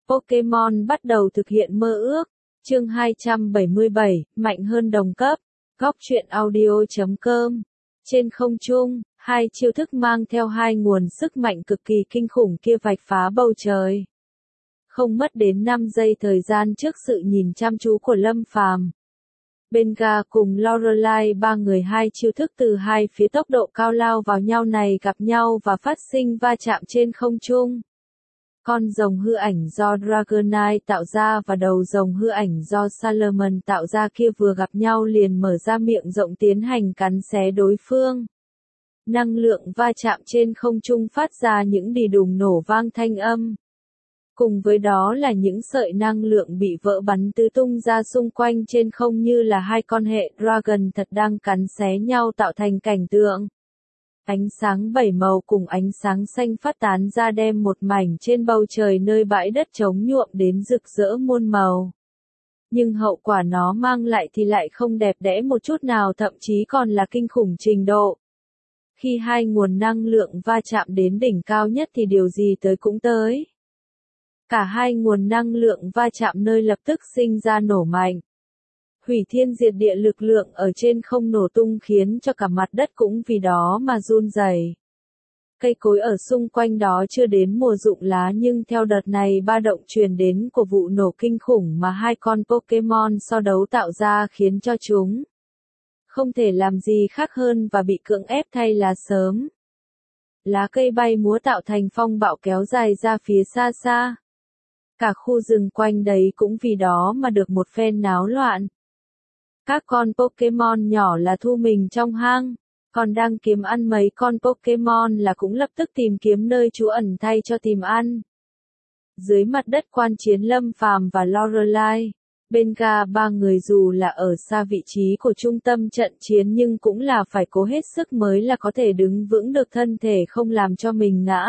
Pokémon bắt đầu thực hiện mơ ước. Chương 277, mạnh hơn đồng cấp. Góc truyện audio.com. Trên không trung, hai chiêu thức mang theo hai nguồn sức mạnh cực kỳ kinh khủng kia vạch phá bầu trời. Không mất đến 5 giây thời gian trước sự nhìn chăm chú của Lâm Phàm, Benga cùng Lorelai ba người hai chiêu thức từ hai phía tốc độ cao lao vào nhau này gặp nhau và phát sinh va chạm trên không trung. Con rồng hư ảnh do Dragonite tạo ra và đầu rồng hư ảnh do Salomon tạo ra kia vừa gặp nhau liền mở ra miệng rộng tiến hành cắn xé đối phương. Năng lượng va chạm trên không trung phát ra những đì đùng nổ vang thanh âm. Cùng với đó là những sợi năng lượng bị vỡ bắn tứ tung ra xung quanh trên không như là hai con hệ Dragon thật đang cắn xé nhau tạo thành cảnh tượng. Ánh sáng bảy màu cùng ánh sáng xanh phát tán ra đem một mảnh trên bầu trời nơi bãi đất trống nhuộm đến rực rỡ muôn màu. Nhưng hậu quả nó mang lại thì lại không đẹp đẽ một chút nào, thậm chí còn là kinh khủng trình độ. Khi hai nguồn năng lượng va chạm đến đỉnh cao nhất thì điều gì tới cũng tới. Cả hai nguồn năng lượng va chạm nơi lập tức sinh ra nổ mạnh. Hủy thiên diệt địa lực lượng ở trên không nổ tung khiến cho cả mặt đất cũng vì đó mà run rẩy. Cây cối ở xung quanh đó chưa đến mùa rụng lá nhưng theo đợt này ba động truyền đến của vụ nổ kinh khủng mà hai con Pokémon so đấu tạo ra khiến cho chúng không thể làm gì khác hơn và bị cưỡng ép thay lá sớm. Lá cây bay múa tạo thành phong bạo kéo dài ra phía xa xa. Cả khu rừng quanh đấy cũng vì đó mà được một phen náo loạn. Các con Pokémon nhỏ là thu mình trong hang, còn đang kiếm ăn mấy con Pokémon là cũng lập tức tìm kiếm nơi trú ẩn thay cho tìm ăn. Dưới mặt đất quan chiến Lâm Phàm và Lorelai, Benga ba người dù là ở xa vị trí của trung tâm trận chiến nhưng cũng là phải cố hết sức mới là có thể đứng vững được thân thể không làm cho mình ngã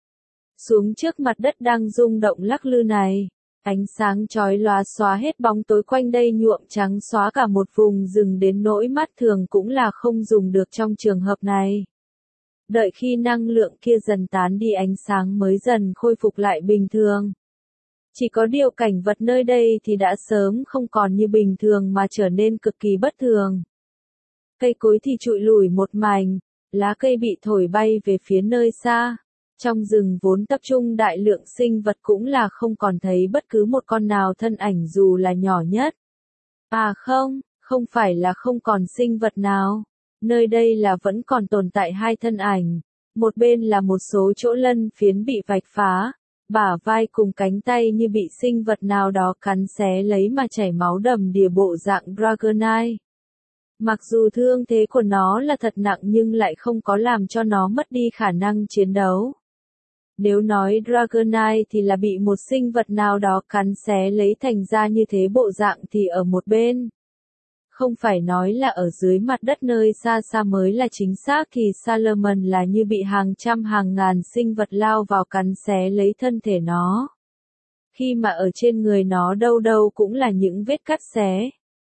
xuống trước mặt đất đang rung động lắc lư này. Ánh sáng chói lóa xóa hết bóng tối quanh đây nhuộm trắng xóa cả một vùng rừng đến nỗi mắt thường cũng là không dùng được trong trường hợp này. Đợi khi năng lượng kia dần tán đi ánh sáng mới dần khôi phục lại bình thường. Chỉ có điều cảnh vật nơi đây thì đã sớm không còn như bình thường mà trở nên cực kỳ bất thường. Cây cối thì trụi lủi một mảnh, lá cây bị thổi bay về phía nơi xa. Trong rừng vốn tập trung đại lượng sinh vật cũng là không còn thấy bất cứ một con nào thân ảnh dù là nhỏ nhất. À không phải là không còn sinh vật nào. Nơi đây là vẫn còn tồn tại hai thân ảnh. Một bên là một số chỗ lân phiến bị vạch phá, bả vai cùng cánh tay như bị sinh vật nào đó cắn xé lấy mà chảy máu đầm đìa bộ dạng Dragonite. Mặc dù thương thế của nó là thật nặng nhưng lại không có làm cho nó mất đi khả năng chiến đấu. Nếu nói Dragonite thì là bị một sinh vật nào đó cắn xé lấy thành ra như thế bộ dạng thì ở một bên. Không phải nói là ở dưới mặt đất nơi xa xa mới là chính xác thì Salomon là như bị hàng trăm hàng ngàn sinh vật lao vào cắn xé lấy thân thể nó. Khi mà ở trên người nó đâu đâu cũng là những vết cắt xé.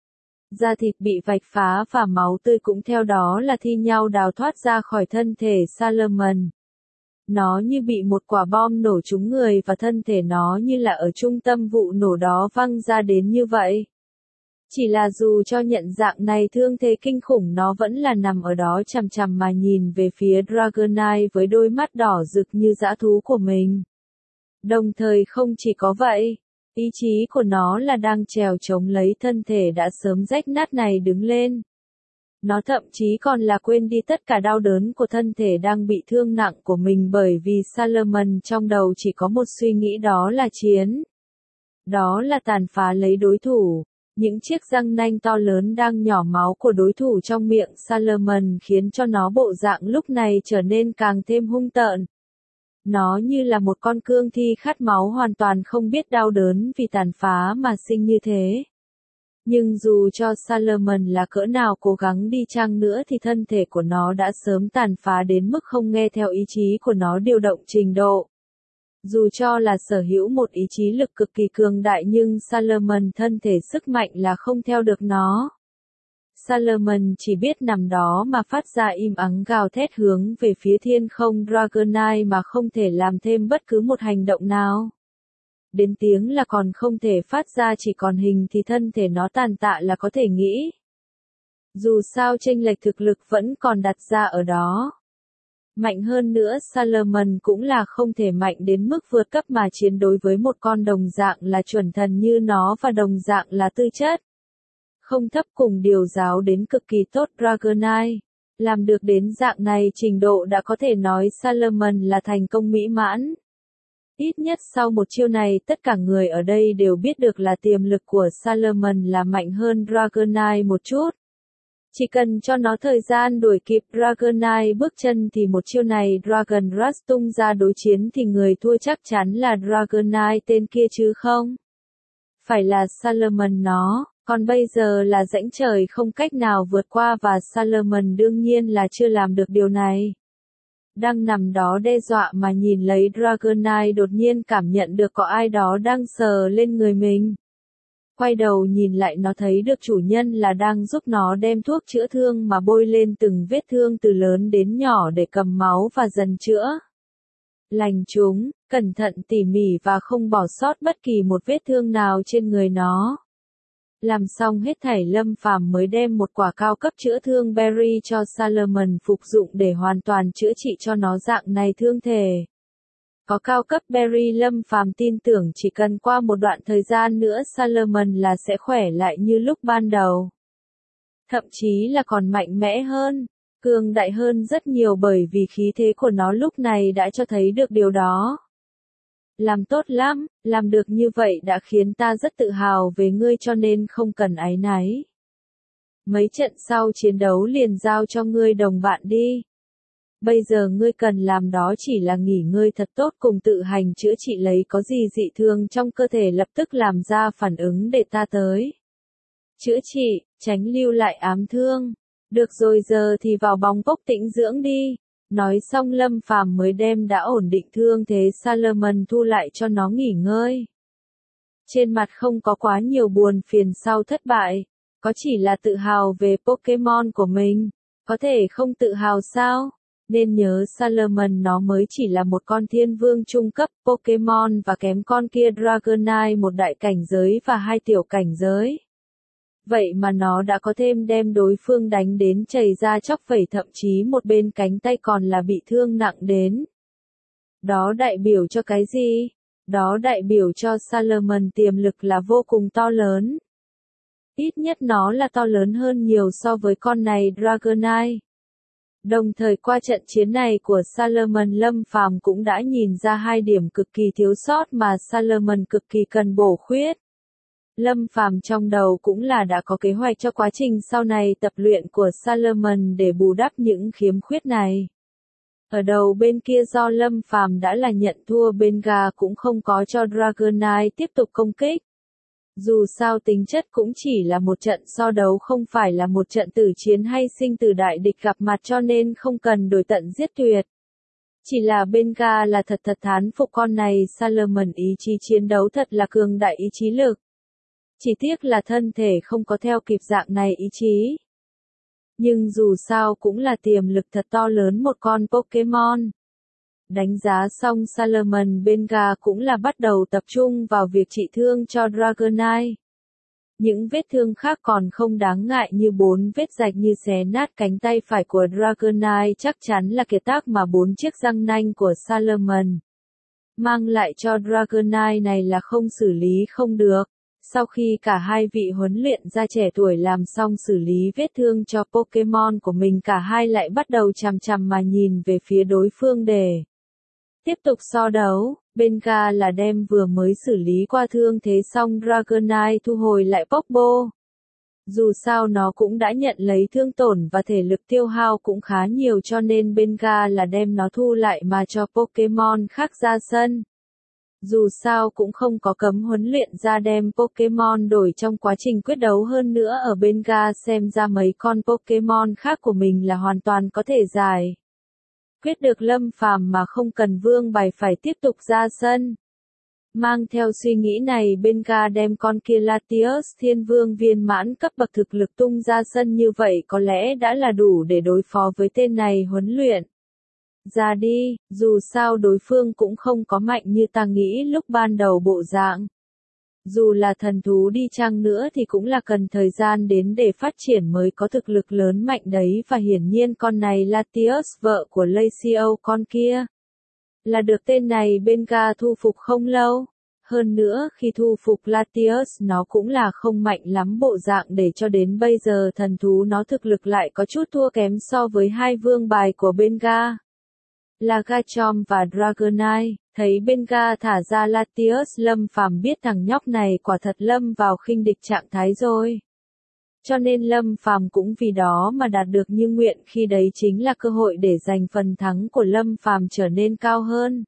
Da thịt bị vạch phá và máu tươi cũng theo đó là thi nhau đào thoát ra khỏi thân thể Salomon. Nó như bị một quả bom nổ trúng người và thân thể nó như là ở trung tâm vụ nổ đó văng ra đến như vậy. Chỉ là dù cho nhận dạng này thương thế kinh khủng nó vẫn là nằm ở đó chằm chằm mà nhìn về phía Dragonite với đôi mắt đỏ rực như dã thú của mình. Đồng thời không chỉ có vậy, ý chí của nó là đang trèo chống lấy thân thể đã sớm rách nát này đứng lên. Nó thậm chí còn là quên đi tất cả đau đớn của thân thể đang bị thương nặng của mình bởi vì Salomon trong đầu chỉ có một suy nghĩ đó là chiến. Đó là tàn phá lấy đối thủ. Những chiếc răng nanh to lớn đang nhỏ máu của đối thủ trong miệng Salomon khiến cho nó bộ dạng lúc này trở nên càng thêm hung tợn. Nó như là một con cương thi khát máu hoàn toàn không biết đau đớn vì tàn phá mà sinh như thế. Nhưng dù cho Salomon là cỡ nào cố gắng đi chăng nữa thì thân thể của nó đã sớm tàn phá đến mức không nghe theo ý chí của nó điều động trình độ. Dù cho là sở hữu một ý chí lực cực kỳ cường đại nhưng Salomon thân thể sức mạnh là không theo được nó. Salomon chỉ biết nằm đó mà phát ra im ắng gào thét hướng về phía thiên không Dragonite mà không thể làm thêm bất cứ một hành động nào. đến tiếng là còn không thể phát ra, chỉ còn hình thì thân thể nó tàn tạ là có thể nghĩ. Dù sao chênh lệch thực lực vẫn còn đặt ra ở đó. Mạnh hơn nữa Salomon cũng là không thể mạnh đến mức vượt cấp mà chiến đối với một con đồng dạng là chuẩn thần như nó và đồng dạng là tư chất. Không thấp cùng điều giáo đến cực kỳ tốt Dragonite. Làm được đến dạng này trình độ đã có thể nói Salomon là thành công mỹ mãn. Ít nhất sau một chiêu này tất cả người ở đây đều biết được là tiềm lực của Salomon là mạnh hơn Dragonite một chút. Chỉ cần cho nó thời gian đuổi kịp Dragonite bước chân thì một chiêu này Dragon Rush tung ra đối chiến thì người thua chắc chắn là Dragonite tên kia chứ không. Phải là Salomon nó, còn bây giờ là rãnh trời không cách nào vượt qua và Salomon đương nhiên là chưa làm được điều này. Đang nằm đó đe dọa mà nhìn lấy Dragonite đột nhiên cảm nhận được có ai đó đang sờ lên người mình. Quay đầu nhìn lại nó thấy được chủ nhân là đang giúp nó đem thuốc chữa thương mà bôi lên từng vết thương từ lớn đến nhỏ để cầm máu và dần chữa lành chúng, cẩn thận tỉ mỉ và không bỏ sót bất kỳ một vết thương nào trên người nó. Làm xong hết thảy Lâm Phàm mới đem một quả cao cấp chữa thương berry cho Salomon phục dụng để hoàn toàn chữa trị cho nó dạng này thương thể. Có cao cấp berry Lâm Phàm tin tưởng chỉ cần qua một đoạn thời gian nữa Salomon là sẽ khỏe lại như lúc ban đầu. Thậm chí là còn mạnh mẽ hơn, cường đại hơn rất nhiều bởi vì khí thế của nó lúc này đã cho thấy được điều đó. Làm tốt lắm, làm được như vậy đã khiến ta rất tự hào về ngươi cho nên không cần áy náy. Mấy trận sau chiến đấu liền giao cho ngươi đồng bạn đi. Bây giờ ngươi cần làm đó chỉ là nghỉ ngơi thật tốt cùng tự hành chữa trị lấy có gì dị thường trong cơ thể lập tức làm ra phản ứng để ta tới. Chữa trị, tránh lưu lại ám thương. Được rồi giờ thì vào bóng cốc tĩnh dưỡng đi. Nói xong Lâm Phàm mới đem đã ổn định thương thế Salomon thu lại cho nó nghỉ ngơi. Trên mặt không có quá nhiều buồn phiền sau thất bại, có chỉ là tự hào về Pokémon của mình. Có thể không tự hào sao? Nên nhớ Salomon nó mới chỉ là một con thiên vương trung cấp Pokémon và kém con kia Dragonite một đại cảnh giới và hai tiểu cảnh giới. Vậy mà nó đã có thêm đem đối phương đánh đến chảy ra chóc vẩy thậm chí một bên cánh tay còn là bị thương nặng đến. Đó đại biểu cho cái gì? Đó đại biểu cho Salomon tiềm lực là vô cùng to lớn. Ít nhất nó là to lớn hơn nhiều so với con này Dragonite. Đồng thời qua trận chiến này của Salomon Lâm Phàm cũng đã nhìn ra hai điểm cực kỳ thiếu sót mà Salomon cực kỳ cần bổ khuyết. Lâm Phàm trong đầu cũng là đã có kế hoạch cho quá trình sau này tập luyện của Salomon để bù đắp những khiếm khuyết này. Ở đầu bên kia do Lâm Phàm đã là nhận thua bên gà cũng không có cho Dragonite tiếp tục công kích. Dù sao tính chất cũng chỉ là một trận so đấu không phải là một trận tử chiến hay sinh tử đại địch gặp mặt cho nên không cần đổi tận giết tuyệt. Chỉ là bên gà là thật thán phục con này Salomon ý chí chiến đấu thật là cường đại ý chí lực. Chỉ tiếc là thân thể không có theo kịp dạng này ý chí. Nhưng dù sao cũng là tiềm lực thật to lớn một con Pokémon. Đánh giá xong Salomon bên gà cũng là bắt đầu tập trung vào việc trị thương cho Dragonite. Những vết thương khác còn không đáng ngại như 4 vết rạch như xé nát cánh tay phải của Dragonite chắc chắn là kiệt tác mà 4 chiếc răng nanh của Salomon mang lại cho Dragonite này là không xử lý không được. Sau khi cả hai vị huấn luyện gia trẻ tuổi làm xong xử lý vết thương cho Pokémon của mình cả hai lại bắt đầu chằm chằm mà nhìn về phía đối phương để tiếp tục so đấu. Bên gà là đem vừa mới xử lý qua thương thế xong Dragonite thu hồi lại Pokeball. Dù sao nó cũng đã nhận lấy thương tổn và thể lực tiêu hao cũng khá nhiều cho nên bên gà là đem nó thu lại mà cho Pokémon khác ra sân. Dù sao cũng không có cấm huấn luyện ra đem Pokémon đổi trong quá trình quyết đấu hơn nữa ở bên ga xem ra mấy con Pokémon khác của mình là hoàn toàn có thể giải quyết được Lâm Phàm mà không cần vương bài phải tiếp tục ra sân. Mang theo suy nghĩ này bên ga đem con kia Latios Thiên Vương viên mãn cấp bậc thực lực tung ra sân như vậy có lẽ đã là đủ để đối phó với tên này huấn luyện. Ra đi, dù sao đối phương cũng không có mạnh như ta nghĩ lúc ban đầu bộ dạng. Dù là thần thú đi chăng nữa thì cũng là cần thời gian đến để phát triển mới có thực lực lớn mạnh đấy, và hiển nhiên con này Latios, vợ của Lacio con kia, là được tên này Benga thu phục không lâu. Hơn nữa khi thu phục Latios nó cũng là không mạnh lắm bộ dạng, để cho đến bây giờ thần thú nó thực lực lại có chút thua kém so với hai vương bài của Benga, là Garchomp và Dragonite. Thấy Benga thả ra Latios, Lâm Phàm biết thằng nhóc này quả thật lâm vào khinh địch trạng thái rồi. Cho nên Lâm Phàm cũng vì đó mà đạt được như nguyện, khi đấy chính là cơ hội để giành phần thắng của Lâm Phàm trở nên cao hơn.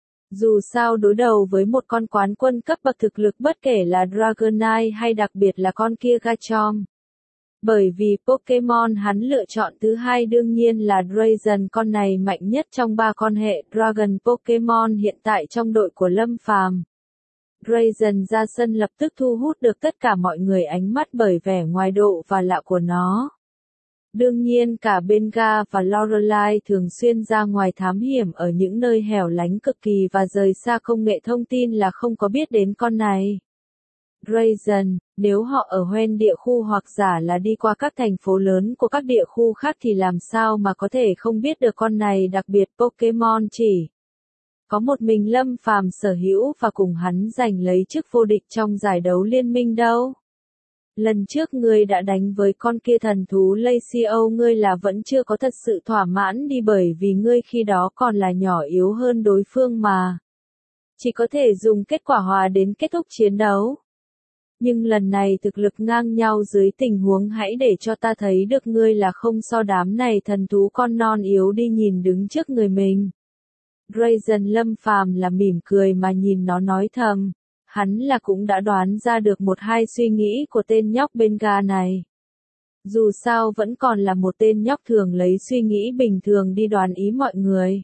Dù sao đối đầu với một con quán quân cấp bậc thực lực bất kể là Dragonite hay đặc biệt là con kia Garchomp. Bởi vì Pokemon hắn lựa chọn thứ hai đương nhiên là Dragon, con này mạnh nhất trong ba con hệ Dragon Pokemon hiện tại trong đội của Lâm Phàm. Dragon ra sân lập tức thu hút được tất cả mọi người ánh mắt bởi vẻ ngoài độ và lạ của nó. Đương nhiên cả Benga và Lorelai thường xuyên ra ngoài thám hiểm ở những nơi hẻo lánh cực kỳ và rời xa công nghệ thông tin là không có biết đến con này. Dragon, nếu họ ở hoen địa khu hoặc giả là đi qua các thành phố lớn của các địa khu khác thì làm sao mà có thể không biết được con này, đặc biệt Pokemon chỉ có một mình Lâm Phàm sở hữu và cùng hắn giành lấy chức vô địch trong giải đấu liên minh đâu. Lần trước ngươi đã đánh với con kia thần thú Lacio, ngươi là vẫn chưa có thật sự thỏa mãn đi, bởi vì ngươi khi đó còn là nhỏ yếu hơn đối phương mà. Chỉ có thể dùng kết quả hòa đến kết thúc chiến đấu. Nhưng lần này thực lực ngang nhau dưới tình huống hãy để cho ta thấy được ngươi là không so đám này thần thú con non yếu đi nhìn đứng trước người mình. Dragon Lâm Phàm là mỉm cười mà nhìn nó nói thầm. Hắn là cũng đã đoán ra được một hai suy nghĩ của tên nhóc Benga này. Dù sao vẫn còn là một tên nhóc thường lấy suy nghĩ bình thường đi đoán ý mọi người.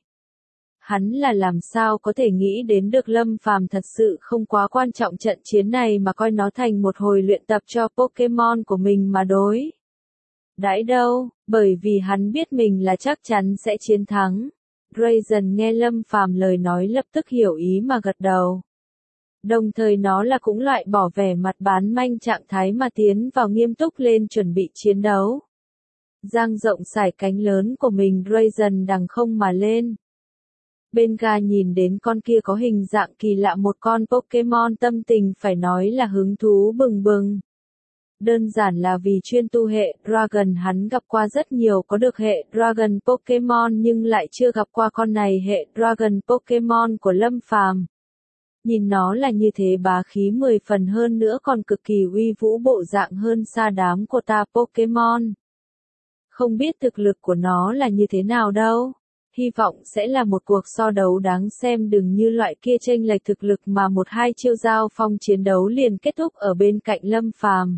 Hắn là làm sao có thể nghĩ đến được Lâm Phàm thật sự không quá quan trọng trận chiến này mà coi nó thành một hồi luyện tập cho Pokemon của mình mà đối đãi đâu, bởi vì hắn biết mình là chắc chắn sẽ chiến thắng. Dragon nghe Lâm Phàm lời nói lập tức hiểu ý mà gật đầu. Đồng thời nó là cũng loại bỏ vẻ mặt bán manh trạng thái mà tiến vào nghiêm túc lên chuẩn bị chiến đấu. Dang rộng sải cánh lớn của mình, Dragon đằng không mà lên. Benga nhìn đến con kia có hình dạng kỳ lạ, một con Pokemon tâm tình phải nói là hứng thú bừng bừng. Đơn giản là vì chuyên tu hệ Dragon hắn gặp qua rất nhiều có được hệ Dragon Pokemon nhưng lại chưa gặp qua con này hệ Dragon Pokemon của Lâm Phàm. Nhìn nó là như thế bá khí 10 phần, hơn nữa còn cực kỳ uy vũ bộ dạng hơn xa đám của ta Pokemon. Không biết thực lực của nó là như thế nào đâu. Hy vọng sẽ là một cuộc so đấu đáng xem, đừng như loại kia chênh lệch thực lực mà một hai chiêu giao phong chiến đấu liền kết thúc ở bên cạnh Lâm Phàm.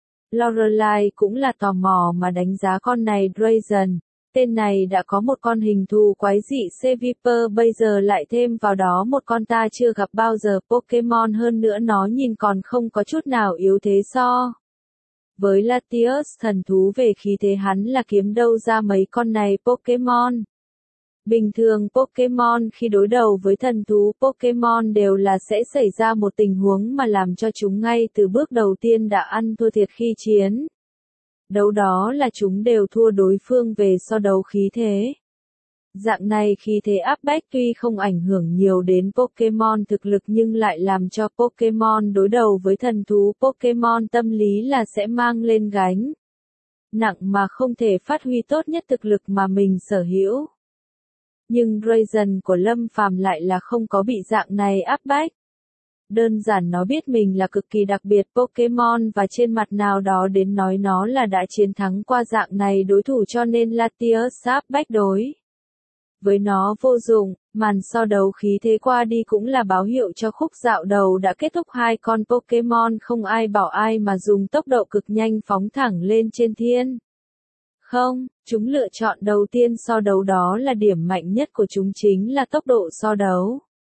Lorelai cũng là tò mò mà đánh giá con này Dragon. Tên này đã có một con hình thù quái dị Seviper, bây giờ lại thêm vào đó một con ta chưa gặp bao giờ Pokemon, hơn nữa nó nhìn còn không có chút nào yếu thế so với Latios, thần thú về khí thế hắn là kiếm đâu ra mấy con này Pokemon. Bình thường Pokemon khi đối đầu với thần thú Pokemon đều là sẽ xảy ra một tình huống mà làm cho chúng ngay từ bước đầu tiên đã ăn thua thiệt khi chiến đấu, đó là chúng đều thua đối phương về so đấu khí thế. Dạng này khí thế áp bách tuy không ảnh hưởng nhiều đến Pokemon thực lực nhưng lại làm cho Pokemon đối đầu với thần thú Pokemon tâm lý là sẽ mang lên gánh nặng mà không thể phát huy tốt nhất thực lực mà mình sở hữu. Nhưng Dragon của Lâm Phàm lại là không có bị dạng này áp bách. Đơn giản nó biết mình là cực kỳ đặc biệt Pokemon và trên mặt nào đó đến nói nó là đã chiến thắng qua dạng này đối thủ, cho nên Latios áp bách đối với nó vô dụng. Màn so đấu khí thế qua đi cũng là báo hiệu cho khúc dạo đầu đã kết thúc, hai con Pokemon không ai bảo ai mà dùng tốc độ cực nhanh phóng thẳng lên trên thiên không. Chúng lựa chọn đầu tiên so đấu, đó là điểm mạnh nhất của chúng chính là tốc độ so đấu.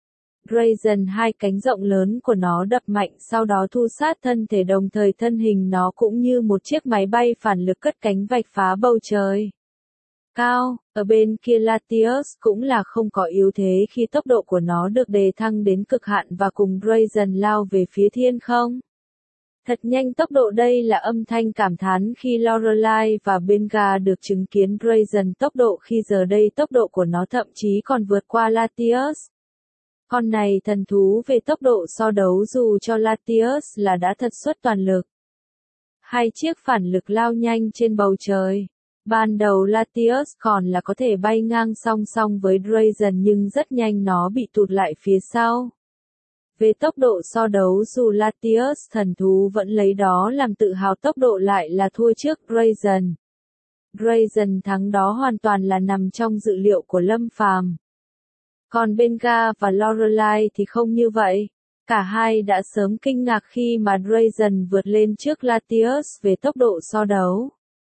Dragon hai cánh rộng lớn của nó đập mạnh sau đó thu sát thân thể, đồng thời thân hình nó cũng như một chiếc máy bay phản lực cất cánh vạch phá bầu trời. cao, ở bên kia Latios cũng là không có yếu thế khi tốc độ của nó được đề thăng đến cực hạn và cùng Brazen lao về phía thiên không. Thật nhanh tốc độ đây là âm thanh cảm thán khi Lorelai và Benga được chứng kiến Brazen tốc độ khi giờ đây tốc độ của nó thậm chí còn vượt qua Latios. Con này thần thú về tốc độ so đấu dù cho Latios là đã thật xuất toàn lực. Hai chiếc phản lực lao nhanh trên bầu trời. Ban đầu Latios còn là có thể bay ngang song song với Brazen nhưng rất nhanh nó bị tụt lại phía sau. Về tốc độ so đấu dù Latios thần thú vẫn lấy đó làm tự hào tốc độ lại là thua trước Brazen. Brazen thắng đó hoàn toàn là nằm trong dự liệu của Lâm Phàm. Còn Benga và Lorelai thì không như vậy. Cả hai đã sớm kinh ngạc khi mà Brazen vượt lên trước Latios về tốc độ so đấu.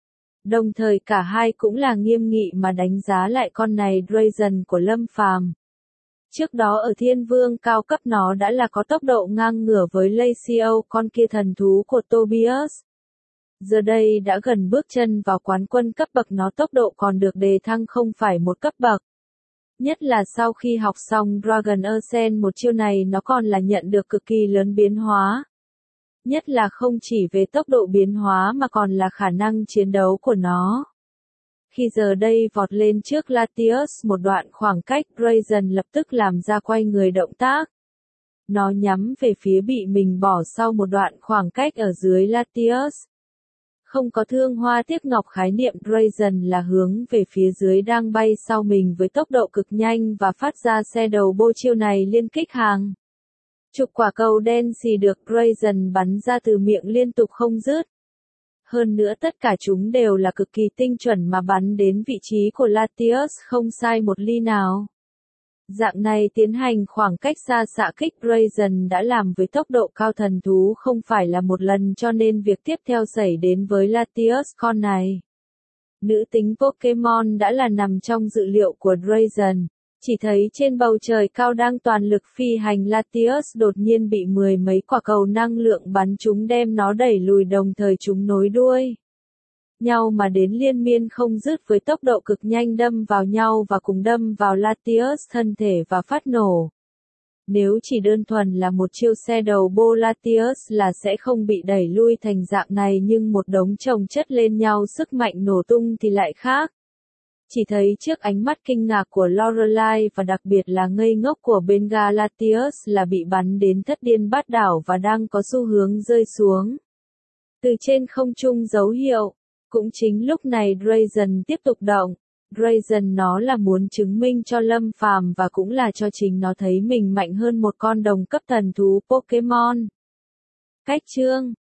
Đồng thời cả hai cũng là nghiêm nghị mà đánh giá lại con này Brazen của Lâm Phàm. Trước đó ở Thiên Vương cao cấp nó đã là có tốc độ ngang ngửa với Lacio con kia thần thú của Tobias. Giờ đây đã gần bước chân vào quán quân cấp bậc nó tốc độ còn được đề thăng không phải một cấp bậc. Nhất là sau khi học xong Dragon Ascent một chiêu này nó còn là nhận được cực kỳ lớn biến hóa. Nhất là không chỉ về tốc độ biến hóa mà còn là khả năng chiến đấu của nó. Khi giờ đây vọt lên trước Latios một đoạn khoảng cách Brazen lập tức làm ra quay người động tác. Nó nhắm về phía bị mình bỏ sau một đoạn khoảng cách ở dưới Latios. Không có thương hoa tiếc ngọc khái niệm Brazen là hướng về phía dưới đang bay sau mình với tốc độ cực nhanh và phát ra xe đầu bô chiêu này liên kích hàng. Chục quả cầu đen xì được Brazen bắn ra từ miệng liên tục không dứt. Hơn nữa tất cả chúng đều là cực kỳ tinh chuẩn mà bắn đến vị trí của Latios không sai một ly nào. Dạng này tiến hành khoảng cách xa xạ kích Brazen đã làm với tốc độ cao thần thú không phải là một lần cho nên việc tiếp theo xảy đến với Latios con này. Nữ tính Pokemon đã là nằm trong dự liệu của Brazen. Chỉ thấy trên bầu trời cao đang toàn lực phi hành Latios đột nhiên bị mười mấy quả cầu năng lượng bắn chúng đem nó đẩy lùi đồng thời chúng nối đuôi nhau mà đến liên miên không dứt với tốc độ cực nhanh đâm vào nhau và cùng đâm vào Latios thân thể và phát nổ. Nếu chỉ đơn thuần là một chiêu xe đầu bô Latios là sẽ không bị đẩy lui thành dạng này nhưng một đống chồng chất lên nhau sức mạnh nổ tung thì lại khác. Chỉ thấy trước ánh mắt kinh ngạc của Lorelai và đặc biệt là ngây ngốc của Benga Latios là bị bắn đến thất điên bát đảo và đang có xu hướng rơi xuống. Từ trên không trung dấu hiệu. Cũng chính lúc này Brazen tiếp tục động. Brazen nó là muốn chứng minh cho Lâm Phàm và cũng là cho chính nó thấy mình mạnh hơn một con đồng cấp thần thú Pokemon. Cách chương